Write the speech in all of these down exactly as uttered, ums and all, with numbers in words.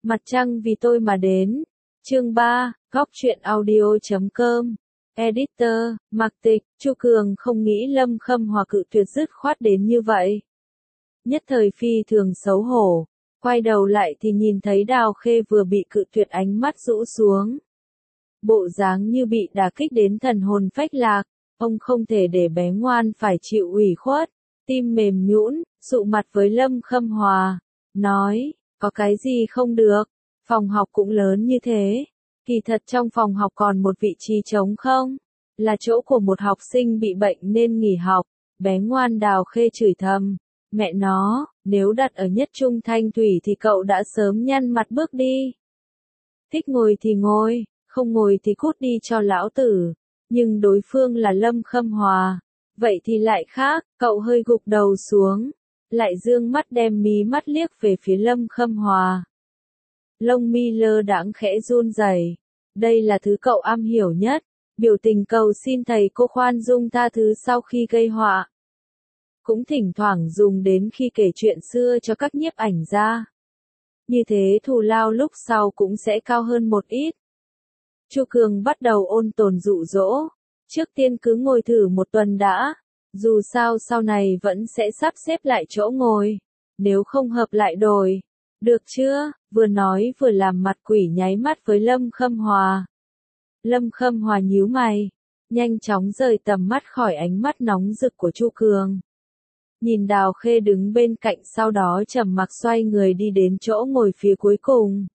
Mặt trăng vì tôi mà đến. Chương ba, góc truyện audio chấm com. Editor, Mạc Tịch, Chu Cường không nghĩ Lâm Khâm Hòa cự tuyệt dứt khoát đến như vậy. Nhất thời phi thường xấu hổ, quay đầu lại thì nhìn thấy Đào Khê vừa bị cự tuyệt, ánh mắt rũ xuống. Bộ dáng như bị đả kích đến thần hồn phách lạc, ông không thể để bé ngoan phải chịu ủy khuất, tim mềm nhũn, sụ mặt với Lâm Khâm Hòa, nói, có cái gì không được, phòng học cũng lớn như thế, kỳ thật trong phòng học còn một vị trí trống không, là chỗ của một học sinh bị bệnh nên nghỉ học. Bé ngoan Đào Khê chửi thầm, mẹ nó, nếu đặt ở Nhất Trung Thanh Thủy thì cậu đã sớm nhăn mặt bước đi. Thích ngồi thì ngồi, không ngồi thì cút đi cho lão tử. Nhưng đối phương là Lâm Khâm Hòa, vậy thì lại khác, cậu hơi gục đầu xuống, lại dương mắt đem mí mắt liếc về phía Lâm Khâm Hòa. Lông mi lơ đãng khẽ run rẩy, đây là thứ cậu am hiểu nhất, biểu tình cầu xin thầy cô khoan dung tha thứ sau khi gây họa. Cũng thỉnh thoảng dùng đến khi kể chuyện xưa cho các nhiếp ảnh gia. Như thế thù lao lúc sau cũng sẽ cao hơn một ít. Chu Cường bắt đầu ôn tồn dụ dỗ, trước tiên cứ ngồi thử một tuần đã, dù sao sau này vẫn sẽ sắp xếp lại chỗ ngồi, nếu không hợp lại đổi, được chưa? Vừa nói vừa làm mặt quỷ nháy mắt với Lâm Khâm Hòa. Lâm Khâm Hòa nhíu mày, nhanh chóng rời tầm mắt khỏi ánh mắt nóng rực của Chu Cường. Nhìn Đào Khê đứng bên cạnh, sau đó trầm mặc xoay người đi đến chỗ ngồi phía cuối cùng.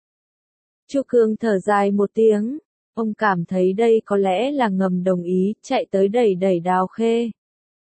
Chu Cường thở dài một tiếng, ông cảm thấy đây có lẽ là ngầm đồng ý, chạy tới đẩy đẩy Đào Khê.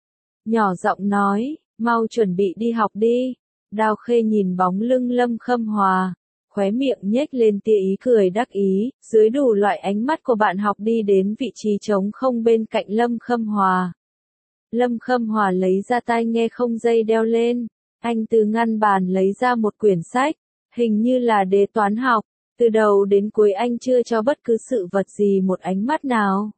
Nhỏ giọng nói, mau chuẩn bị đi học đi. Đào Khê nhìn bóng lưng Lâm Khâm Hòa, khóe miệng nhếch lên tia ý cười đắc ý, dưới đủ loại ánh mắt của bạn học đi đến vị trí trống không bên cạnh Lâm Khâm Hòa. Lâm Khâm Hòa lấy ra tai nghe không dây đeo lên, anh từ ngăn bàn lấy ra một quyển sách, hình như là đề toán học, từ đầu đến cuối anh chưa cho bất cứ sự vật gì một ánh mắt nào.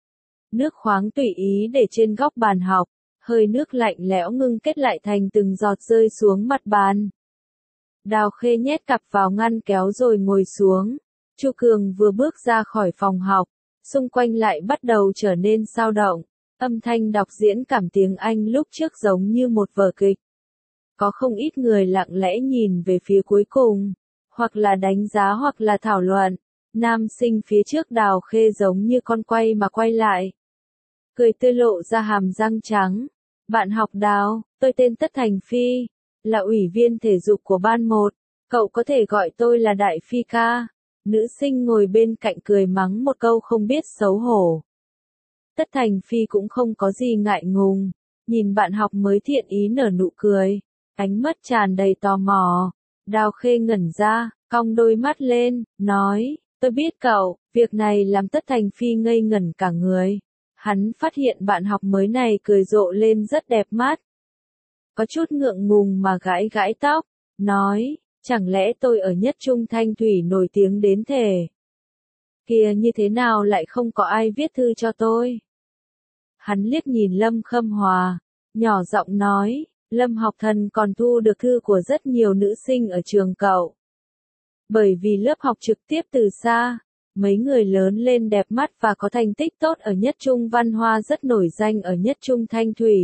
Nước khoáng tùy ý để trên góc bàn học, hơi nước lạnh lẽo ngưng kết lại thành từng giọt rơi xuống mặt bàn. Đào Khê nhét cặp vào ngăn kéo rồi ngồi xuống. Chu Cường vừa bước ra khỏi phòng học, xung quanh lại bắt đầu trở nên xao động. Âm thanh đọc diễn cảm tiếng Anh lúc trước giống như một vở kịch. Có không ít người lặng lẽ nhìn về phía cuối cùng, hoặc là đánh giá hoặc là thảo luận. Nam sinh phía trước Đào Khê giống như con quay mà quay lại. Cười tươi lộ ra hàm răng trắng. Bạn học Đào, tôi tên Tất Thành Phi, là ủy viên thể dục của ban một, cậu có thể gọi tôi là Đại Phi ca. Nữ sinh ngồi bên cạnh cười mắng một câu không biết xấu hổ. Tất Thành Phi cũng không có gì ngại ngùng, nhìn bạn học mới thiện ý nở nụ cười, ánh mắt tràn đầy tò mò. Đào Khê ngẩn ra, cong đôi mắt lên, nói, tôi biết cậu. Việc này làm Tất Thành Phi ngây ngẩn cả người. Hắn phát hiện bạn học mới này cười rộ lên rất đẹp mắt. Có chút ngượng ngùng mà gãi gãi tóc, nói, chẳng lẽ tôi ở Nhất Trung Thanh Thủy nổi tiếng đến thế? Kìa, như thế nào lại không có ai viết thư cho tôi? Hắn liếc nhìn Lâm Khâm Hòa, nhỏ giọng nói, Lâm học thần còn thu được thư của rất nhiều nữ sinh ở trường cậu. Bởi vì lớp học trực tiếp từ xa, mấy người lớn lên đẹp mắt và có thành tích tốt ở Nhất Trung Văn Hoa rất nổi danh ở Nhất Trung Thanh Thủy.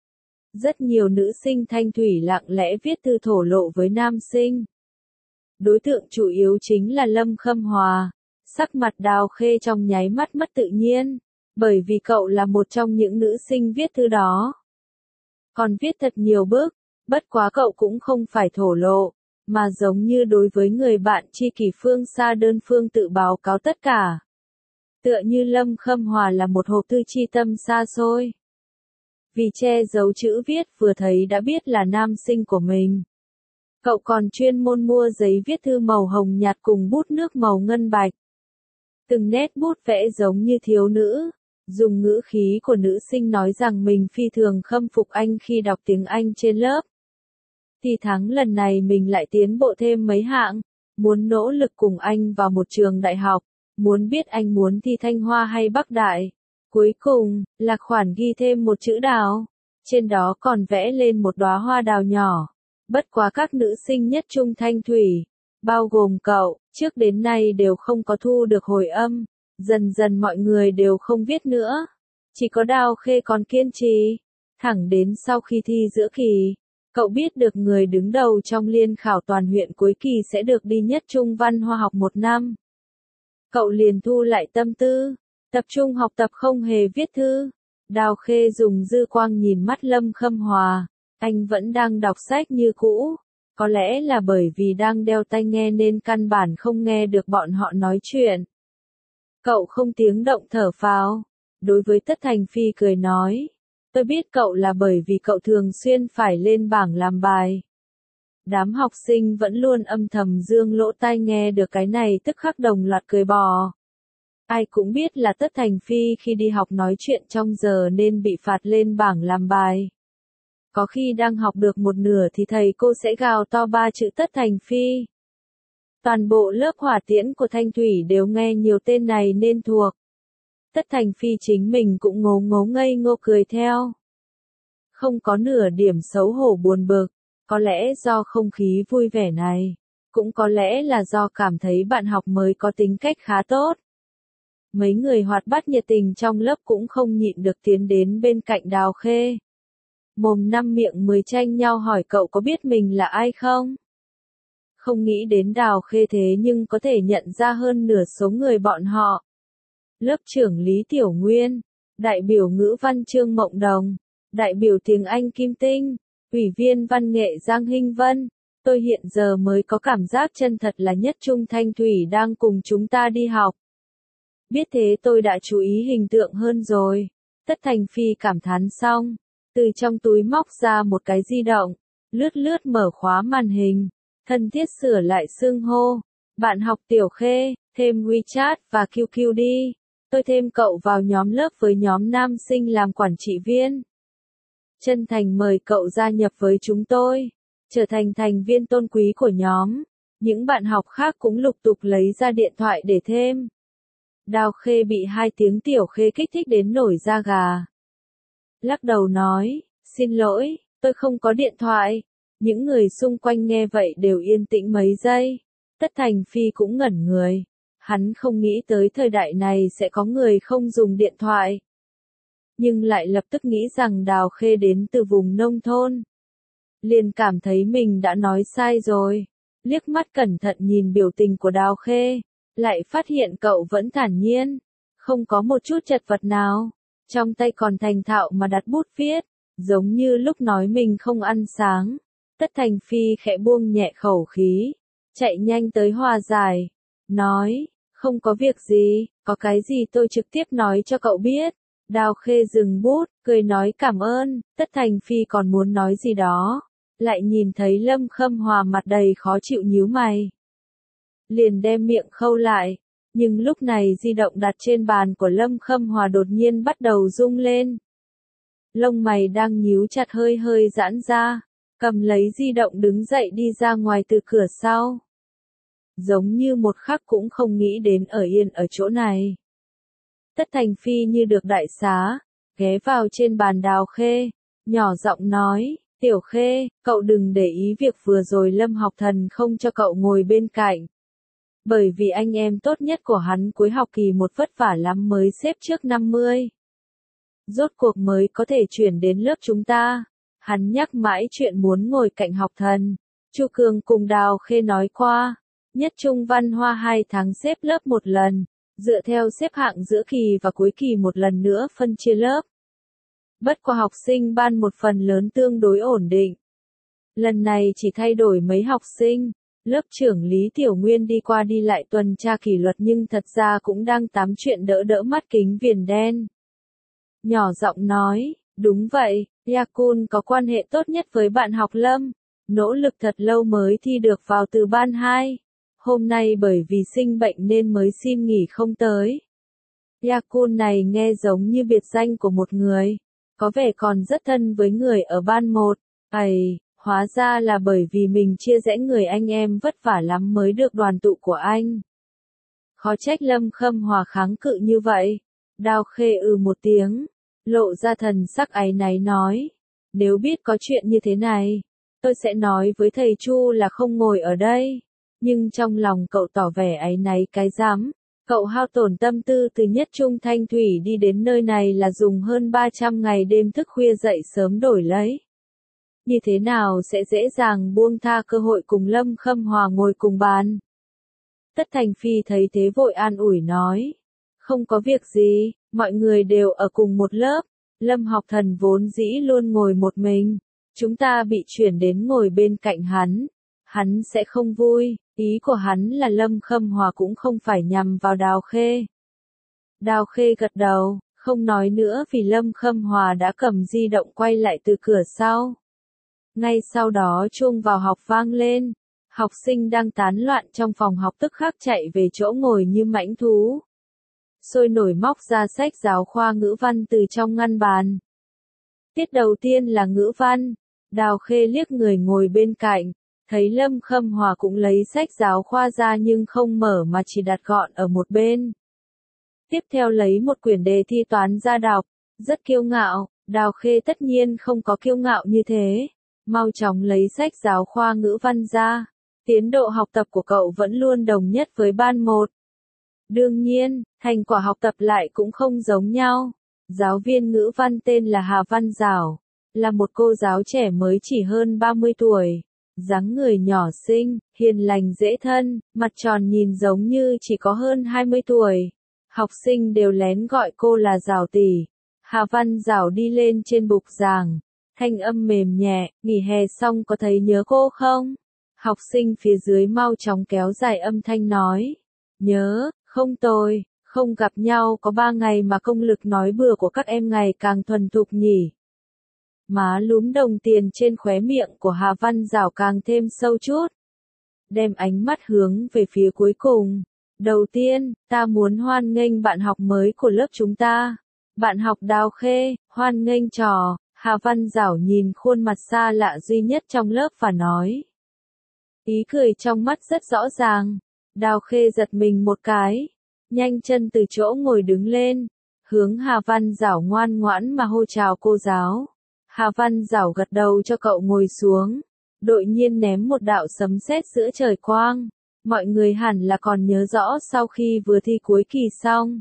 Rất nhiều nữ sinh Thanh Thủy lặng lẽ viết thư thổ lộ với nam sinh. Đối tượng chủ yếu chính là Lâm Khâm Hòa. Sắc mặt Đào Khê trong nháy mắt mất tự nhiên, bởi vì cậu là một trong những nữ sinh viết thư đó. Còn viết thật nhiều bức, bất quá cậu cũng không phải thổ lộ, mà giống như đối với người bạn tri kỷ phương xa đơn phương tự báo cáo tất cả. Tựa như Lâm Khâm Hòa là một hộp thư chi tâm xa xôi. Vì che giấu chữ viết vừa thấy đã biết là nam sinh của mình. Cậu còn chuyên môn mua giấy viết thư màu hồng nhạt cùng bút nước màu ngân bạch. Từng nét bút vẽ giống như thiếu nữ, dùng ngữ khí của nữ sinh nói rằng mình phi thường khâm phục anh khi đọc tiếng Anh trên lớp. Thì tháng lần này mình lại tiến bộ thêm mấy hạng, muốn nỗ lực cùng anh vào một trường đại học, muốn biết anh muốn thi Thanh Hoa hay Bắc Đại. Cuối cùng, là khoản ghi thêm một chữ đào, trên đó còn vẽ lên một đóa hoa đào nhỏ. Bất quá các nữ sinh Nhất Trung Thanh Thủy, bao gồm cậu, trước đến nay đều không có thu được hồi âm, dần dần mọi người đều không viết nữa. Chỉ có Đào Khê còn kiên trì, thẳng đến sau khi thi giữa kỳ, cậu biết được người đứng đầu trong liên khảo toàn huyện cuối kỳ sẽ được đi nhất trung văn hoa học một năm. Cậu liền thu lại tâm tư, tập trung học tập không hề viết thư. Đào Khê dùng dư quang nhìn mắt Lâm Khâm Hòa, anh vẫn đang đọc sách như cũ, có lẽ là bởi vì đang đeo tai nghe nên căn bản không nghe được bọn họ nói chuyện. Cậu không tiếng động thở phào, đối với Tất Thành Phi cười nói, tôi biết cậu là bởi vì cậu thường xuyên phải lên bảng làm bài. Đám học sinh vẫn luôn âm thầm dương lỗ tai nghe được cái này tức khắc đồng loạt cười bò. Ai cũng biết là Tất Thành Phi khi đi học nói chuyện trong giờ nên bị phạt lên bảng làm bài. Có khi đang học được một nửa thì thầy cô sẽ gào to ba chữ Tất Thành Phi. Toàn bộ lớp hỏa tiễn của Thanh Thủy đều nghe nhiều tên này nên thuộc. Tất Thành Phi chính mình cũng ngố ngố ngây ngô cười theo. Không có nửa điểm xấu hổ buồn bực, có lẽ do không khí vui vẻ này, cũng có lẽ là do cảm thấy bạn học mới có tính cách khá tốt. Mấy người hoạt bát nhiệt tình trong lớp cũng không nhịn được tiến đến bên cạnh Đào Khê. Mồm năm miệng mười tranh nhau hỏi cậu có biết mình là ai không? Không nghĩ đến Đào Khê thế nhưng có thể nhận ra hơn nửa số người bọn họ. Lớp trưởng Lý Tiểu Nguyên, đại biểu ngữ văn Trương Mộng Đồng, đại biểu tiếng Anh Kim Tinh, ủy viên văn nghệ Giang Hinh Vân. Tôi hiện giờ mới có cảm giác chân thật là nhất trung Thanh Thủy đang cùng chúng ta đi học. Biết thế tôi đã chú ý hình tượng hơn rồi. Tất Thành Phi cảm thán xong, từ trong túi móc ra một cái di động, lướt lướt mở khóa màn hình, thân thiết sửa lại xưng hô. Bạn học Tiểu Khê, thêm WeChat và quy quy đi. Tôi thêm cậu vào nhóm lớp với nhóm nam sinh làm quản trị viên. Chân thành mời cậu gia nhập với chúng tôi, trở thành thành viên tôn quý của nhóm. Những bạn học khác cũng lục tục lấy ra điện thoại để thêm. Đào Khê bị hai tiếng Tiểu Khê kích thích đến nổi da gà. Lắc đầu nói, xin lỗi, tôi không có điện thoại. Những người xung quanh nghe vậy đều yên tĩnh mấy giây. Tất Thành Phi cũng ngẩn người. Hắn không nghĩ tới thời đại này sẽ có người không dùng điện thoại. Nhưng lại lập tức nghĩ rằng Đào Khê đến từ vùng nông thôn. Liền cảm thấy mình đã nói sai rồi. Liếc mắt cẩn thận nhìn biểu tình của Đào Khê, lại phát hiện cậu vẫn thản nhiên, không có một chút chật vật nào. Trong tay còn thành thạo mà đặt bút viết, giống như lúc nói mình không ăn sáng. Tất Thành Phi khẽ buông nhẹ khẩu khí, chạy nhanh tới hòa giải, nói, không có việc gì, có cái gì tôi trực tiếp nói cho cậu biết. Đào Khê dừng bút, cười nói cảm ơn. Tất Thành Phi còn muốn nói gì đó, lại nhìn thấy Lâm Khâm Hòa mặt đầy khó chịu nhíu mày. Liền đem miệng khâu lại, nhưng lúc này di động đặt trên bàn của Lâm Khâm Hòa đột nhiên bắt đầu rung lên. Lông mày đang nhíu chặt hơi hơi giãn ra, cầm lấy di động đứng dậy đi ra ngoài từ cửa sau. Giống như một khắc cũng không nghĩ đến ở yên ở chỗ này. Tất Thành Phi như được đại xá, ghé vào trên bàn Đào Khê, nhỏ giọng nói, Tiểu Khê, cậu đừng để ý việc vừa rồi Lâm Học Thần không cho cậu ngồi bên cạnh. Bởi vì anh em tốt nhất của hắn cuối học kỳ một vất vả lắm mới xếp trước năm mươi. Rốt cuộc mới có thể chuyển đến lớp chúng ta. Hắn nhắc mãi chuyện muốn ngồi cạnh Học Thần. Chu Cường cùng Đào Khê nói qua, nhất trung văn hoa hai tháng xếp lớp một lần, dựa theo xếp hạng giữa kỳ và cuối kỳ một lần nữa phân chia lớp. Bất qua học sinh ban một phần lớn tương đối ổn định. Lần này chỉ thay đổi mấy học sinh. Lớp trưởng Lý Tiểu Nguyên đi qua đi lại tuần tra kỷ luật nhưng thật ra cũng đang tám chuyện đỡ đỡ mắt kính viền đen. Nhỏ giọng nói, đúng vậy, Yakun có quan hệ tốt nhất với bạn học Lâm, nỗ lực thật lâu mới thi được vào từ ban hai. Hôm nay bởi vì sinh bệnh nên mới xin nghỉ không tới. Yakun này nghe giống như biệt danh của một người, có vẻ còn rất thân với người ở ban một. Ây, hóa ra là bởi vì mình chia rẽ người anh em vất vả lắm mới được đoàn tụ của anh. Khó trách Lâm Khâm Hòa kháng cự như vậy. Đào Khê ừ một tiếng, lộ ra thần sắc áy náy nói, nếu biết có chuyện như thế này, tôi sẽ nói với thầy Chu là không ngồi ở đây. Nhưng trong lòng cậu tỏ vẻ áy náy cái rắm. Cậu hao tổn tâm tư từ Nhất Trung Thanh Thủy đi đến nơi này là dùng hơn ba trăm ngày đêm thức khuya dậy sớm đổi lấy. Như thế nào sẽ dễ dàng buông tha cơ hội cùng Lâm Khâm Hòa ngồi cùng bàn. Tất Thành Phi thấy thế vội an ủi nói. Không có việc gì, mọi người đều ở cùng một lớp. Lâm Học Thần vốn dĩ luôn ngồi một mình. Chúng ta bị chuyển đến ngồi bên cạnh hắn. Hắn sẽ không vui, ý của hắn là Lâm Khâm Hòa cũng không phải nhằm vào Đào Khê. Đào Khê gật đầu, không nói nữa vì Lâm Khâm Hòa đã cầm di động quay lại từ cửa sau. Ngay sau đó chuông vào học vang lên, học sinh đang tán loạn trong phòng học tức khắc chạy về chỗ ngồi như mãnh thú. Sôi nổi móc ra sách giáo khoa ngữ văn từ trong ngăn bàn. Tiết đầu tiên là ngữ văn, Đào Khê liếc người ngồi bên cạnh, thấy Lâm Khâm Hòa cũng lấy sách giáo khoa ra nhưng không mở mà chỉ đặt gọn ở một bên. Tiếp theo lấy một quyển đề thi toán ra đọc, rất kiêu ngạo, Đào Khê tất nhiên không có kiêu ngạo như thế. Mau chóng lấy sách giáo khoa ngữ văn ra, tiến độ học tập của cậu vẫn luôn đồng nhất với ban một. Đương nhiên, thành quả học tập lại cũng không giống nhau. Giáo viên ngữ văn tên là Hà Văn Giảo, là một cô giáo trẻ mới chỉ hơn ba mươi tuổi. Dáng người nhỏ xinh, hiền lành dễ thân, mặt tròn nhìn giống như chỉ có hơn hai mươi tuổi. Học sinh đều lén gọi cô là Giảo tỷ. Hà Văn Giảo đi lên trên bục giảng, thanh âm mềm nhẹ, nghỉ hè xong có thấy nhớ cô không? Học sinh phía dưới mau chóng kéo dài âm thanh nói. Nhớ, không tôi, không gặp nhau có ba ngày mà công lực nói bừa của các em ngày càng thuần thục nhỉ. Má lúm đồng tiền trên khóe miệng của Hà Văn Giảo càng thêm sâu chút. Đem ánh mắt hướng về phía cuối cùng. Đầu tiên, ta muốn hoan nghênh bạn học mới của lớp chúng ta. Bạn học Đào Khê, hoan nghênh trò. Hà Văn Giảo nhìn khuôn mặt xa lạ duy nhất trong lớp và nói. Ý cười trong mắt rất rõ ràng. Đào Khê giật mình một cái. Nhanh chân từ chỗ ngồi đứng lên. Hướng Hà Văn Giảo ngoan ngoãn mà hô chào cô giáo. Hà Văn Giảo gật đầu cho cậu ngồi xuống. Đột nhiên ném một đạo sấm sét giữa trời quang. Mọi người hẳn là còn nhớ rõ sau khi vừa thi cuối kỳ xong.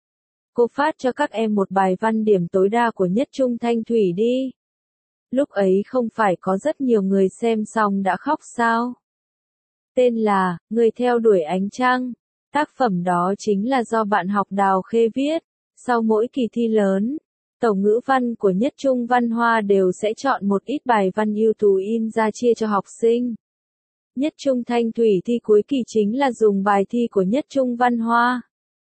Cô phát cho các em một bài văn điểm tối đa của Nhất Trung Thanh Thủy đi. Lúc ấy không phải có rất nhiều người xem xong đã khóc sao? Tên là, Người theo đuổi ánh trăng. Tác phẩm đó chính là do bạn học Đào Khê viết. Sau mỗi kỳ thi lớn, tổ ngữ văn của Nhất Trung Văn Hoa đều sẽ chọn một ít bài văn ưu tú in ra chia cho học sinh. Nhất Trung Thanh Thủy thi cuối kỳ chính là dùng bài thi của Nhất Trung Văn Hoa.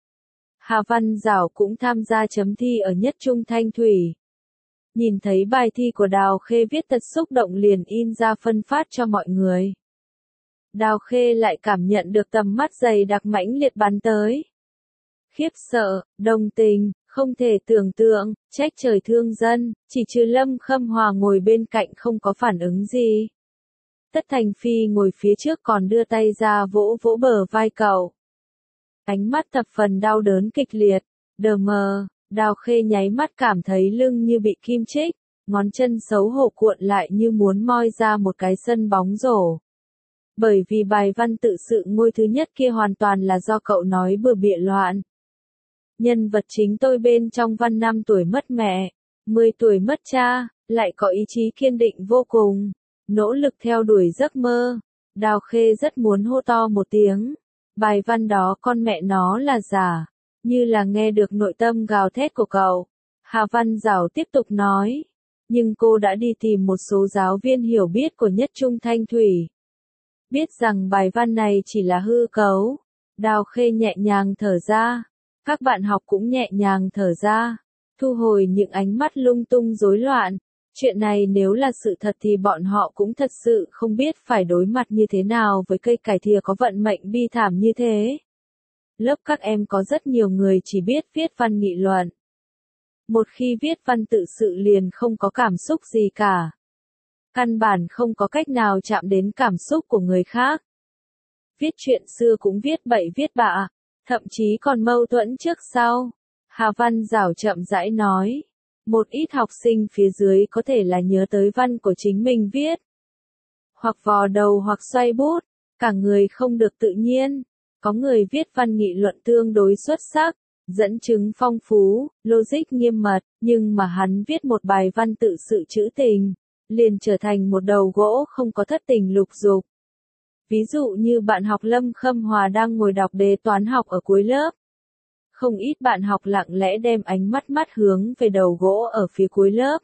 Hà Văn Giảo cũng tham gia chấm thi ở Nhất Trung Thanh Thủy. Nhìn thấy bài thi của Đào Khê viết thật xúc động liền in ra phân phát cho mọi người. Đào Khê lại cảm nhận được tầm mắt dày đặc mãnh liệt bắn tới. Khiếp sợ, đồng tình, không thể tưởng tượng, trách trời thương dân, chỉ trừ Lâm Khâm Hòa ngồi bên cạnh không có phản ứng gì. Tất Thành Phi ngồi phía trước còn đưa tay ra vỗ vỗ bờ vai cậu. Ánh mắt thập phần đau đớn kịch liệt, đờ mờ, Đào Khê nháy mắt cảm thấy lưng như bị kim chích, ngón chân xấu hổ cuộn lại như muốn moi ra một cái sân bóng rổ. Bởi vì bài văn tự sự ngôi thứ nhất kia hoàn toàn là do cậu nói bừa bịa loạn. Nhân vật chính tôi bên trong văn năm tuổi mất mẹ, mười tuổi mất cha, lại có ý chí kiên định vô cùng, nỗ lực theo đuổi giấc mơ. Đào Khê rất muốn hô to một tiếng. Bài văn đó con mẹ nó là giả, như là nghe được nội tâm gào thét của cậu. Hà Văn Giảo tiếp tục nói, nhưng cô đã đi tìm một số giáo viên hiểu biết của Nhất Trung Thanh Thủy. Biết rằng bài văn này chỉ là hư cấu. Đào Khê nhẹ nhàng thở ra, các bạn học cũng nhẹ nhàng thở ra, thu hồi những ánh mắt lung tung rối loạn. Chuyện này nếu là sự thật thì bọn họ cũng thật sự không biết phải đối mặt như thế nào với cây cải thìa có vận mệnh bi thảm như thế. Lớp các em có rất nhiều người chỉ biết viết văn nghị luận. Một khi viết văn tự sự liền không có cảm xúc gì cả. Căn bản không có cách nào chạm đến cảm xúc của người khác. Viết chuyện xưa cũng viết bậy viết bạ, thậm chí còn mâu thuẫn trước sau. Hà Văn Giảo chậm rãi nói. Một ít học sinh phía dưới có thể là nhớ tới văn của chính mình viết. Hoặc vò đầu hoặc xoay bút. cả người không được tự nhiên. Có người viết văn nghị luận tương đối xuất sắc, dẫn chứng phong phú, logic nghiêm mật, nhưng mà hắn viết một bài văn tự sự trữ tình, liền trở thành một đầu gỗ không có thất tình lục dục. Ví dụ như bạn học Lâm Khâm Hòa đang ngồi đọc đề toán học ở cuối lớp. Không ít bạn học lặng lẽ đem ánh mắt mắt hướng về đầu gỗ ở phía cuối lớp.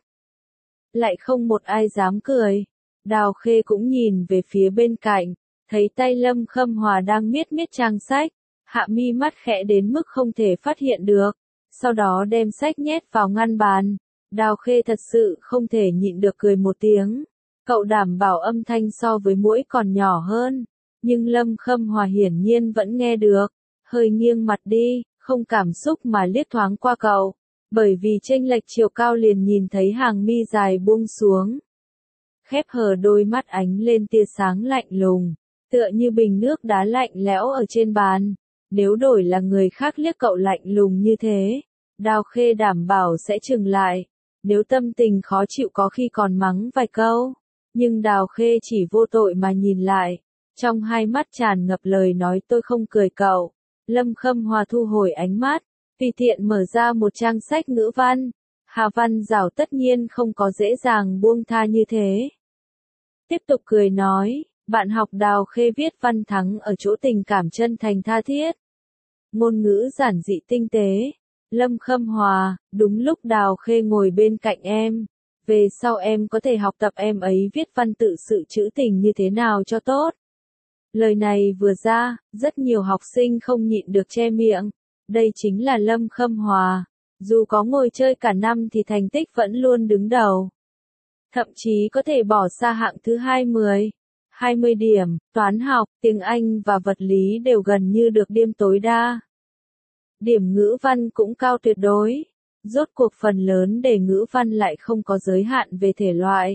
Lại không một ai dám cười. Đào Khê cũng nhìn về phía bên cạnh, thấy tay Lâm Khâm Hòa đang miết miết trang sách, hạ mi mắt khẽ đến mức không thể phát hiện được, sau đó đem sách nhét vào ngăn bàn. Đào Khê thật sự không thể nhịn được cười một tiếng. Cậu đảm bảo âm thanh so với muỗi còn nhỏ hơn, nhưng Lâm Khâm Hòa hiển nhiên vẫn nghe được, hơi nghiêng mặt đi, không cảm xúc mà liếc thoáng qua cậu, bởi vì chênh lệch chiều cao liền nhìn thấy hàng mi dài buông xuống. Khép hờ đôi mắt ánh lên tia sáng lạnh lùng, tựa như bình nước đá lạnh lẽo ở trên bàn. Nếu đổi là người khác liếc cậu lạnh lùng như thế, Đào Khê đảm bảo sẽ chừng lại. Nếu tâm tình khó chịu có khi còn mắng vài câu. Nhưng Đào Khê chỉ vô tội mà nhìn lại. Trong hai mắt tràn ngập lời nói tôi không cười cậu. Lâm Khâm Hòa thu hồi ánh mắt, tùy tiện mở ra một trang sách ngữ văn. Hà Văn Giảo tất nhiên không có dễ dàng buông tha như thế. Tiếp tục cười nói, bạn học Đào Khê viết văn thắng ở chỗ tình cảm chân thành tha thiết. Ngôn ngữ giản dị tinh tế. Lâm Khâm Hòa, đúng lúc Đào Khê ngồi bên cạnh em. Về sau em có thể học tập em ấy viết văn tự sự trữ tình như thế nào cho tốt. Lời này vừa ra, rất nhiều học sinh không nhịn được che miệng. Đây chính là Lâm Khâm Hòa. Dù có ngồi chơi cả năm thì thành tích vẫn luôn đứng đầu. Thậm chí có thể bỏ xa hạng thứ hai mươi. hai mươi điểm, toán học, tiếng Anh và vật lý đều gần như được điểm tối đa. Điểm ngữ văn cũng cao tuyệt đối. Rốt cuộc phần lớn đề ngữ văn lại không có giới hạn về thể loại.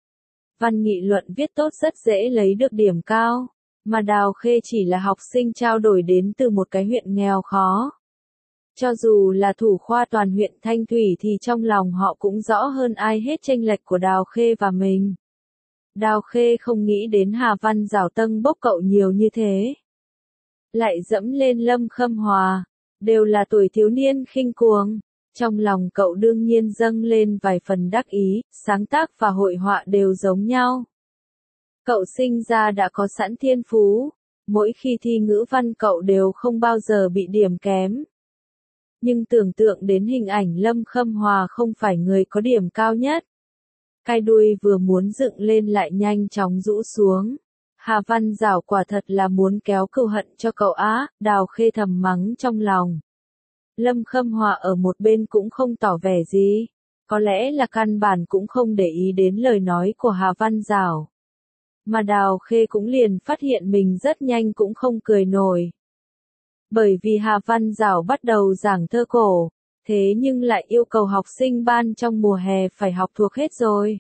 Văn nghị luận viết tốt rất dễ lấy được điểm cao, mà Đào Khê chỉ là học sinh trao đổi đến từ một cái huyện nghèo khó. Cho dù là thủ khoa toàn huyện Thanh Thủy thì trong lòng họ cũng rõ hơn ai hết chênh lệch của Đào Khê và mình. Đào Khê không nghĩ đến Hà Văn Giảo tâng bốc cậu nhiều như thế. Lại dẫm lên Lâm Khâm Hòa, đều là tuổi thiếu niên khinh cuồng. Trong lòng cậu đương nhiên dâng lên vài phần đắc ý, sáng tác và hội họa đều giống nhau. Cậu sinh ra đã có sẵn thiên phú, mỗi khi thi ngữ văn cậu đều không bao giờ bị điểm kém. Nhưng tưởng tượng đến hình ảnh Lâm Khâm Hòa không phải người có điểm cao nhất. Cái đuôi vừa muốn dựng lên lại nhanh chóng rũ xuống. Hà Văn Giảo quả thật là muốn kéo cừu hận cho cậu á, Đào Khê thầm mắng trong lòng. Lâm Khâm Hòa ở một bên cũng không tỏ vẻ gì, có lẽ là căn bản cũng không để ý đến lời nói của Hà Văn Giảo. Mà Đào Khê cũng liền phát hiện mình rất nhanh cũng không cười nổi. Bởi vì Hà Văn Giảo bắt đầu giảng thơ cổ, thế nhưng lại yêu cầu học sinh ban trong mùa hè phải học thuộc hết rồi.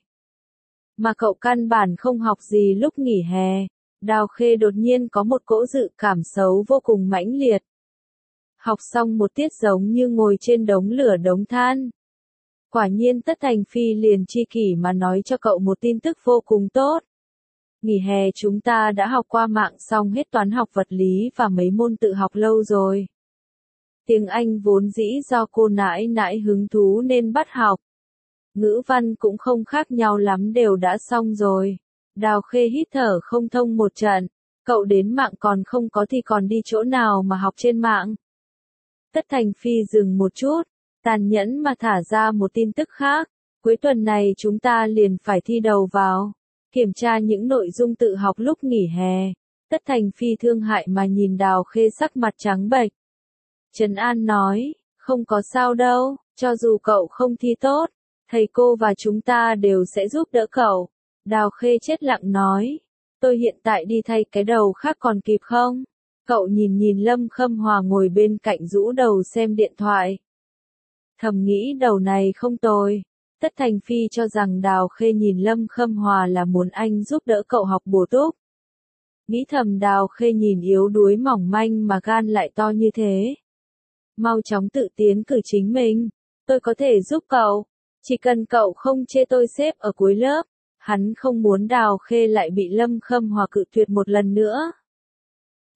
Mà cậu căn bản không học gì lúc nghỉ hè, Đào Khê đột nhiên có một cỗ dự cảm xấu vô cùng mãnh liệt. Học xong một tiết giống như ngồi trên đống lửa đống than. Quả nhiên Tất Thành Phi liền chi kỷ mà nói cho cậu một tin tức vô cùng tốt. Nghỉ hè chúng ta đã học qua mạng xong hết toán học vật lý và mấy môn tự học lâu rồi. Tiếng Anh vốn dĩ do cô nãi nãi hứng thú nên bắt học. Ngữ văn cũng không khác nhau lắm đều đã xong rồi. Đào Khê hít thở không thông một trận. Cậu đến mạng còn không có thì còn đi chỗ nào mà học trên mạng. Tất Thành Phi dừng một chút, tàn nhẫn mà thả ra một tin tức khác. Cuối tuần này chúng ta liền phải thi đầu vào. Kiểm tra những nội dung tự học lúc nghỉ hè. Tất Thành Phi thương hại mà nhìn Đào Khê sắc mặt trắng bệch. Trấn An nói, không có sao đâu, cho dù cậu không thi tốt, thầy cô và chúng ta đều sẽ giúp đỡ cậu. Đào Khê chết lặng nói, tôi hiện tại đi thay cái đầu khác còn kịp không? Cậu nhìn nhìn Lâm Khâm Hòa ngồi bên cạnh rũ đầu xem điện thoại. Thầm nghĩ đầu này không tồi. Tất Thành Phi cho rằng Đào Khê nhìn Lâm Khâm Hòa là muốn anh giúp đỡ cậu học bổ túc. Nghĩ thầm Đào Khê nhìn yếu đuối mỏng manh mà gan lại to như thế. Mau chóng tự tiến cử chính mình. Tôi có thể giúp cậu. Chỉ cần cậu không chê tôi xếp ở cuối lớp. Hắn không muốn Đào Khê lại bị Lâm Khâm Hòa cự tuyệt một lần nữa.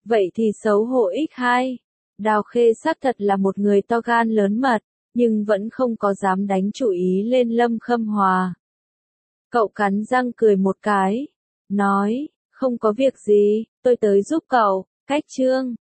Vậy thì xấu hổ x hai. Đào Khê xác thật là một người to gan lớn mật, nhưng vẫn không có dám đánh chủ ý lên Lâm Khâm Hòa. Cậu cắn răng cười một cái, nói, không có việc gì, tôi tới giúp cậu, cách Trương.